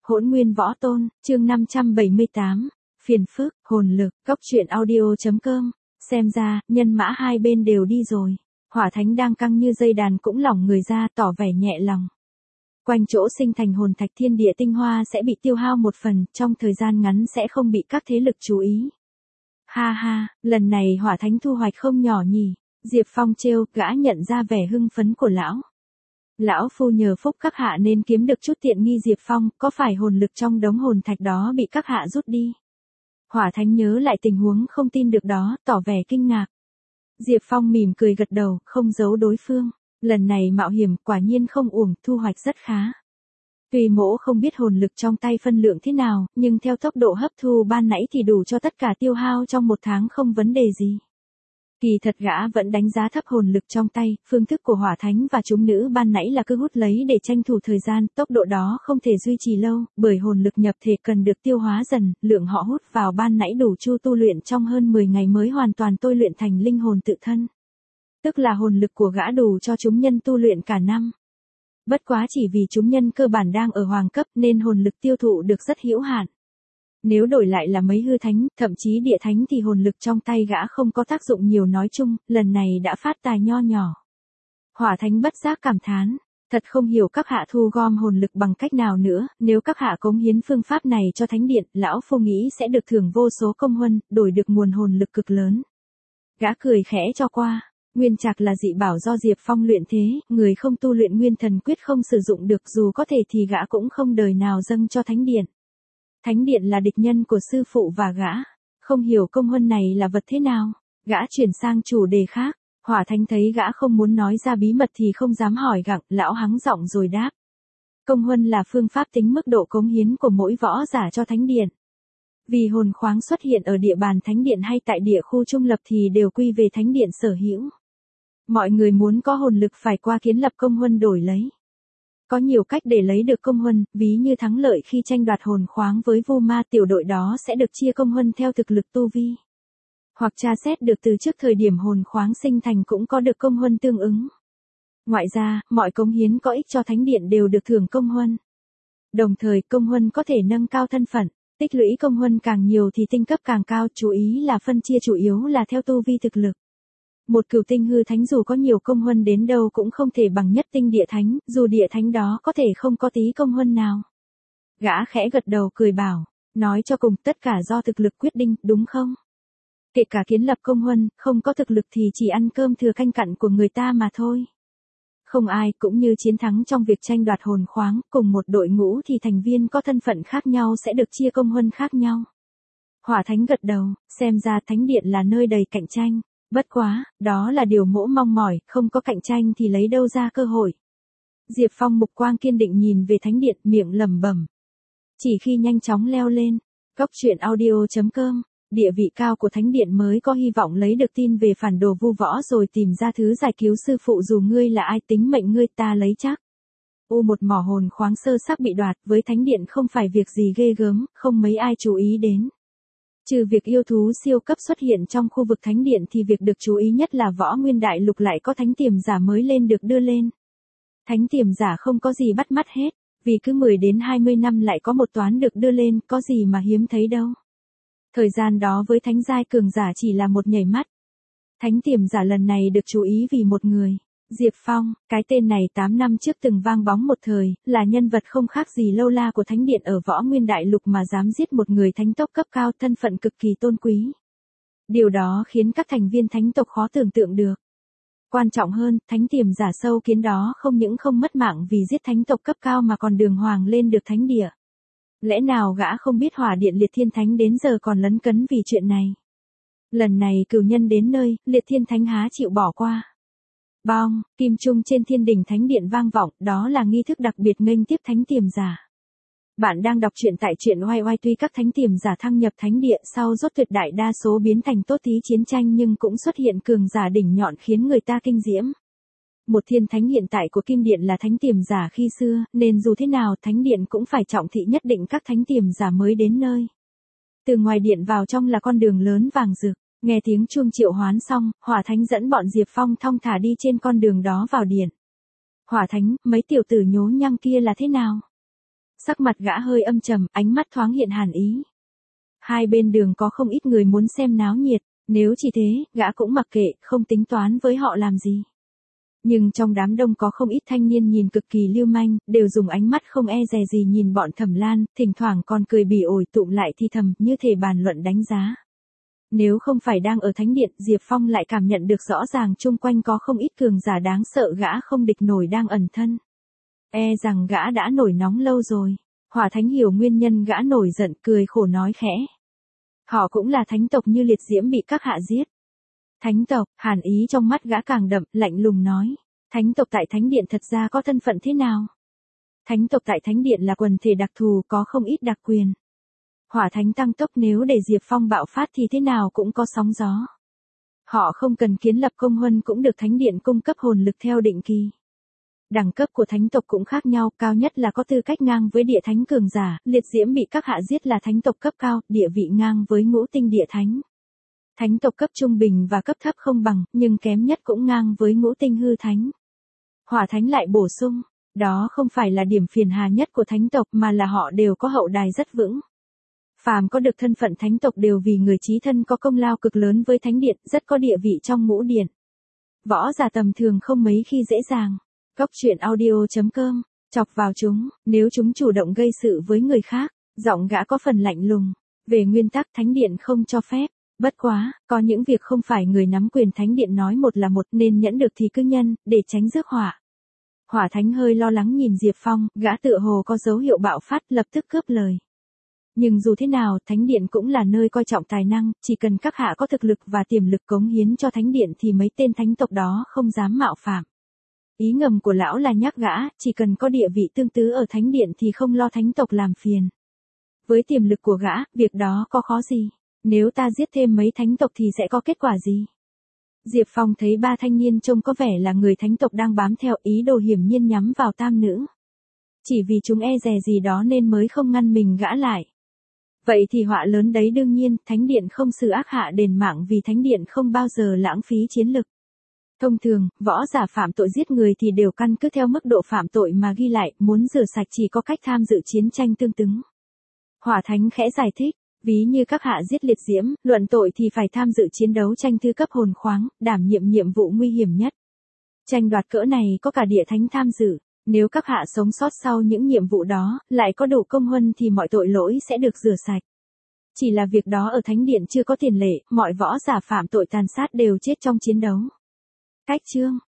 Hỗn Nguyên Võ Tôn, chương 578, phiền phức, hồn lực, cốc truyện audio.com, xem ra, nhân mã hai bên đều đi rồi. Hỏa Thánh đang căng như dây đàn cũng lỏng người ra tỏ vẻ nhẹ lòng. Quanh chỗ sinh thành hồn thạch thiên địa tinh hoa sẽ bị tiêu hao một phần, trong thời gian ngắn sẽ không bị các thế lực chú ý. Ha ha, lần này Hỏa Thánh thu hoạch không nhỏ nhỉ, Diệp Phong trêu, gã nhận ra vẻ hưng phấn của lão. Lão phu nhờ phúc các hạ nên kiếm được chút tiện nghi. Diệp Phong, có phải hồn lực trong đống hồn thạch đó bị các hạ rút đi? Hỏa Thánh nhớ lại tình huống không tin được đó, tỏ vẻ kinh ngạc. Diệp Phong mỉm cười gật đầu, không giấu đối phương. Lần này mạo hiểm quả nhiên không uổng, thu hoạch rất khá. Tuy mỗ không biết hồn lực trong tay phân lượng thế nào, nhưng theo tốc độ hấp thu ban nãy thì đủ cho tất cả tiêu hao trong một tháng không vấn đề gì. Kỳ thật gã vẫn đánh giá thấp hồn lực trong tay, phương thức của Hỏa Thánh và chúng nữ ban nãy là cứ hút lấy để tranh thủ thời gian, tốc độ đó không thể duy trì lâu, bởi hồn lực nhập thể cần được tiêu hóa dần, lượng họ hút vào ban nãy đủ chu tu luyện trong hơn 10 ngày mới hoàn toàn tôi luyện thành linh hồn tự thân. Tức là hồn lực của gã đủ cho chúng nhân tu luyện cả năm. Bất quá chỉ vì chúng nhân cơ bản đang ở hoàng cấp nên hồn lực tiêu thụ được rất hữu hạn. Nếu đổi lại là mấy hư thánh, thậm chí địa thánh thì hồn lực trong tay gã không có tác dụng nhiều nói chung, lần này đã phát tài nho nhỏ. Hỏa Thánh bất giác cảm thán, thật không hiểu các hạ thu gom hồn lực bằng cách nào nữa, nếu các hạ cống hiến phương pháp này cho thánh điện, lão phu nghĩ sẽ được thưởng vô số công huân, đổi được nguồn hồn lực cực lớn. Gã cười khẽ cho qua. Nguyên Trạc là dị bảo do Diệp Phong luyện thế, người không tu luyện Nguyên Thần Quyết không sử dụng được, dù có thể thì gã cũng không đời nào dâng cho thánh điện. Thánh điện là địch nhân của sư phụ và gã, không hiểu công huân này là vật thế nào. Gã chuyển sang chủ đề khác. Hỏa Thánh thấy gã không muốn nói ra bí mật thì không dám hỏi gặng, lão hắng giọng rồi đáp. Công huân là phương pháp tính mức độ cống hiến của mỗi võ giả cho thánh điện. Vì hồn khoáng xuất hiện ở địa bàn thánh điện hay tại địa khu trung lập thì đều quy về thánh điện sở hữu. Mọi người muốn có hồn lực phải qua kiến lập công huân đổi lấy. Có nhiều cách để lấy được công huân, ví như thắng lợi khi tranh đoạt hồn khoáng với Vu Ma, tiểu đội đó sẽ được chia công huân theo thực lực tu vi. Hoặc tra xét được từ trước thời điểm hồn khoáng sinh thành cũng có được công huân tương ứng. Ngoài ra, mọi cống hiến có ích cho thánh điện đều được thưởng công huân. Đồng thời, công huân có thể nâng cao thân phận, tích lũy công huân càng nhiều thì tinh cấp càng cao, chú ý là phân chia chủ yếu là theo tu vi thực lực. Một cửu tinh hư thánh dù có nhiều công huân đến đâu cũng không thể bằng nhất tinh địa thánh, dù địa thánh đó có thể không có tí công huân nào. Gã khẽ gật đầu cười bảo, nói cho cùng tất cả do thực lực quyết định, đúng không? Kể cả kiến lập công huân, không có thực lực thì chỉ ăn cơm thừa canh cặn của người ta mà thôi. Không ai cũng như chiến thắng trong việc tranh đoạt hồn khoáng, cùng một đội ngũ thì thành viên có thân phận khác nhau sẽ được chia công huân khác nhau. Hỏa Thánh gật đầu, xem ra thánh điện là nơi đầy cạnh tranh. Bất quá, đó là điều mỗ mong mỏi, không có cạnh tranh thì lấy đâu ra cơ hội. Diệp Phong mục quang kiên định nhìn về thánh điện, miệng lẩm bẩm. Chỉ khi nhanh chóng leo lên, cốc truyện audio.com, địa vị cao của thánh điện mới có hy vọng lấy được tin về phản đồ Vu Võ rồi tìm ra thứ giải cứu sư phụ, dù ngươi là ai tính mệnh ngươi ta lấy chắc. Một mỏ hồn khoáng sơ sắc bị đoạt với thánh điện không phải việc gì ghê gớm, không mấy ai chú ý đến. Trừ việc yêu thú siêu cấp xuất hiện trong khu vực thánh điện thì việc được chú ý nhất là Võ Nguyên Đại Lục lại có thánh tiềm giả mới lên được đưa lên. Thánh tiềm giả không có gì bắt mắt hết, vì cứ 10 đến 20 năm lại có một toán được đưa lên, có gì mà hiếm thấy đâu. Thời gian đó với thánh giai cường giả chỉ là một nhảy mắt. Thánh tiềm giả lần này được chú ý vì một người. Diệp Phong, cái tên này 8 năm trước từng vang bóng một thời, là nhân vật không khác gì lâu la của thánh điện ở Võ Nguyên Đại Lục mà dám giết một người thánh tộc cấp cao, thân phận cực kỳ tôn quý. Điều đó khiến các thành viên thánh tộc khó tưởng tượng được. Quan trọng hơn, thánh tiềm giả sâu kiến đó không những không mất mạng vì giết thánh tộc cấp cao mà còn đường hoàng lên được thánh địa. Lẽ nào gã không biết Hỏa Điện Liệt Thiên Thánh đến giờ còn lấn cấn vì chuyện này? Lần này cửu nhân đến nơi, Liệt Thiên Thánh há chịu bỏ qua. Bong, kim trung trên thiên đỉnh thánh điện vang vọng, đó là nghi thức đặc biệt nghênh tiếp thánh tiềm giả. Bạn đang đọc truyện tại truyện oai oai, tuy các thánh tiềm giả thăng nhập thánh địa sau rốt tuyệt đại đa số biến thành tốt tí chiến tranh nhưng cũng xuất hiện cường giả đỉnh nhọn khiến người ta kinh diễm. Một thiên thánh hiện tại của kim điện là thánh tiềm giả khi xưa, nên dù thế nào thánh điện cũng phải trọng thị nhất định các thánh tiềm giả mới đến nơi. Từ ngoài điện vào trong là con đường lớn vàng rực. Nghe tiếng chuông triệu hoán xong, Hỏa Thánh dẫn bọn Diệp Phong thong thả đi trên con đường đó vào điện. Hỏa Thánh, mấy tiểu tử nhố nhăng kia là thế nào? Sắc mặt gã hơi âm trầm, ánh mắt thoáng hiện hàn ý. Hai bên đường có không ít người muốn xem náo nhiệt, nếu chỉ thế, gã cũng mặc kệ, không tính toán với họ làm gì. Nhưng trong đám đông có không ít thanh niên nhìn cực kỳ lưu manh, đều dùng ánh mắt không e dè gì nhìn bọn Thẩm Lan, thỉnh thoảng còn cười bỉ ổi tụm lại thi thầm, như thể bàn luận đánh giá. Nếu không phải đang ở thánh điện, Diệp Phong lại cảm nhận được rõ ràng chung quanh có không ít cường giả đáng sợ gã không địch nổi đang ẩn thân. E rằng gã đã nổi nóng lâu rồi. Hỏa Thánh hiểu nguyên nhân gã nổi giận, cười khổ nói khẽ. Họ cũng là thánh tộc như liệt diễm bị các hạ giết. Thánh tộc, hàn ý trong mắt gã càng đậm, lạnh lùng nói. Thánh tộc tại thánh điện thật ra có thân phận thế nào? Thánh tộc tại thánh điện là quần thể đặc thù, có không ít đặc quyền. Hỏa Thánh tăng tốc, nếu để Diệp Phong bạo phát thì thế nào cũng có sóng gió. Họ không cần kiến lập công huân cũng được thánh điện cung cấp hồn lực theo định kỳ. Đẳng cấp của thánh tộc cũng khác nhau, cao nhất là có tư cách ngang với địa thánh cường giả, liệt diễm bị các hạ giết là thánh tộc cấp cao, địa vị ngang với ngũ tinh địa thánh. Thánh tộc cấp trung bình và cấp thấp không bằng, nhưng kém nhất cũng ngang với ngũ tinh hư thánh. Hỏa Thánh lại bổ sung, đó không phải là điểm phiền hà nhất của thánh tộc mà là họ đều có hậu đài rất vững. Phàm có được thân phận thánh tộc đều vì người chí thân có công lao cực lớn với thánh điện, rất có địa vị trong ngũ điện. Võ giả tầm thường không mấy khi dễ dàng. Cốc truyện audio.com, chọc vào chúng, nếu chúng chủ động gây sự với người khác, giọng gã có phần lạnh lùng. Về nguyên tắc thánh điện không cho phép, bất quá, có những việc không phải người nắm quyền thánh điện nói một là một nên nhẫn được thì cứ nhân, để tránh rước họa. Hỏa Thánh hơi lo lắng nhìn Diệp Phong, gã tựa hồ có dấu hiệu bạo phát lập tức cướp lời. Nhưng dù thế nào, thánh điện cũng là nơi coi trọng tài năng, chỉ cần các hạ có thực lực và tiềm lực cống hiến cho thánh điện thì mấy tên thánh tộc đó không dám mạo phạm. Ý ngầm của lão là nhắc gã, chỉ cần có địa vị tương tứ ở thánh điện thì không lo thánh tộc làm phiền. Với tiềm lực của gã, việc đó có khó gì? Nếu ta giết thêm mấy thánh tộc thì sẽ có kết quả gì? Diệp Phong thấy ba thanh niên trông có vẻ là người thánh tộc đang bám theo, ý đồ hiểm nhiên nhắm vào tam nữ. Chỉ vì chúng e dè gì đó nên mới không ngăn mình gã lại. Vậy thì họa lớn đấy, đương nhiên, thánh điện không xử ác hạ đền mạng vì thánh điện không bao giờ lãng phí chiến lực. Thông thường, võ giả phạm tội giết người thì đều căn cứ theo mức độ phạm tội mà ghi lại, muốn rửa sạch chỉ có cách tham dự chiến tranh tương ứng. Hỏa Thánh khẽ giải thích, ví như các hạ giết liệt diễm, luận tội thì phải tham dự chiến đấu tranh thư cấp hồn khoáng, đảm nhiệm nhiệm vụ nguy hiểm nhất. Tranh đoạt cỡ này có cả địa thánh tham dự, nếu các hạ sống sót sau những nhiệm vụ đó, lại có đủ công huân thì mọi tội lỗi sẽ được rửa sạch. Chỉ là việc đó ở thánh điện chưa có tiền lệ, mọi võ giả phạm tội tàn sát đều chết trong chiến đấu. Cách chương